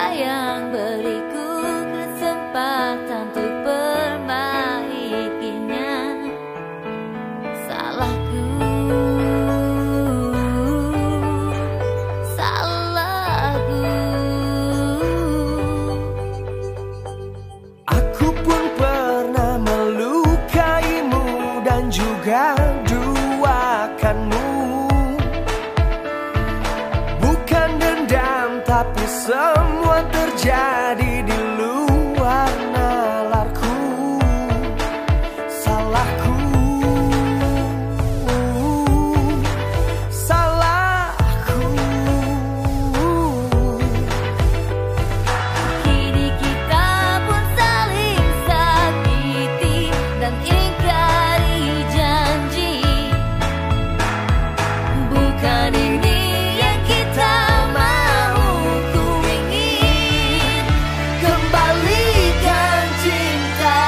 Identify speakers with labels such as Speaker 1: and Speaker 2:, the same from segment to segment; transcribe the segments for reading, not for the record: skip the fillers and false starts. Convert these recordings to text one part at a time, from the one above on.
Speaker 1: sayang beriku kesempatan untuk perbaikinya. Salahku, salahku.
Speaker 2: Aku pun pernah melukaimu dan juga duakanmu. Bukan dendam, tapi semua terjadi di luar nalarku. Salahku, salahku.
Speaker 1: Kini kita pun saling sakiti dan ingkari janji. Bukan ini yang kita mau, ku ingin kembalikan cinta.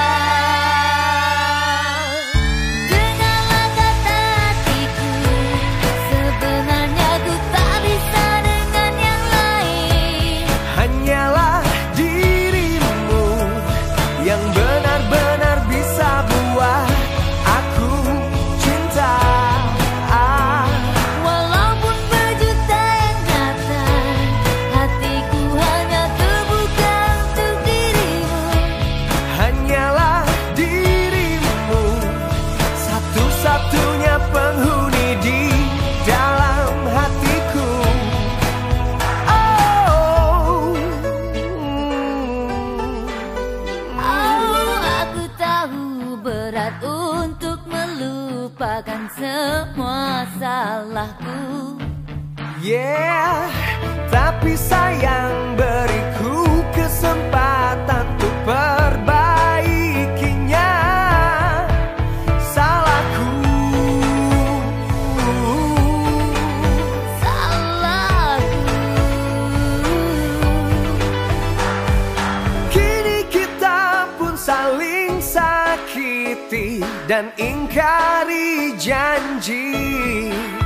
Speaker 1: Dengarlah kata hatiku, sebenarnya ku tak bisa dengan yang lain.
Speaker 2: Hanyalah dirimu yang benar-benar bisa buat aku cinta.
Speaker 1: Walaupun berjuta yang datang, hatiku hanya terbuka untuk dirimu.
Speaker 2: Hanyalah dirimu, satu-satunya penghuni di dalam hatiku. Oh,
Speaker 1: Aku tahu berat untuk melupakan semua salahku.
Speaker 2: yeah. Tapi sayang beriku kesempatan untuk perbaikinya. Salahku,
Speaker 1: Salahku.
Speaker 2: kini kita pun saling sakiti dan ingkari janji.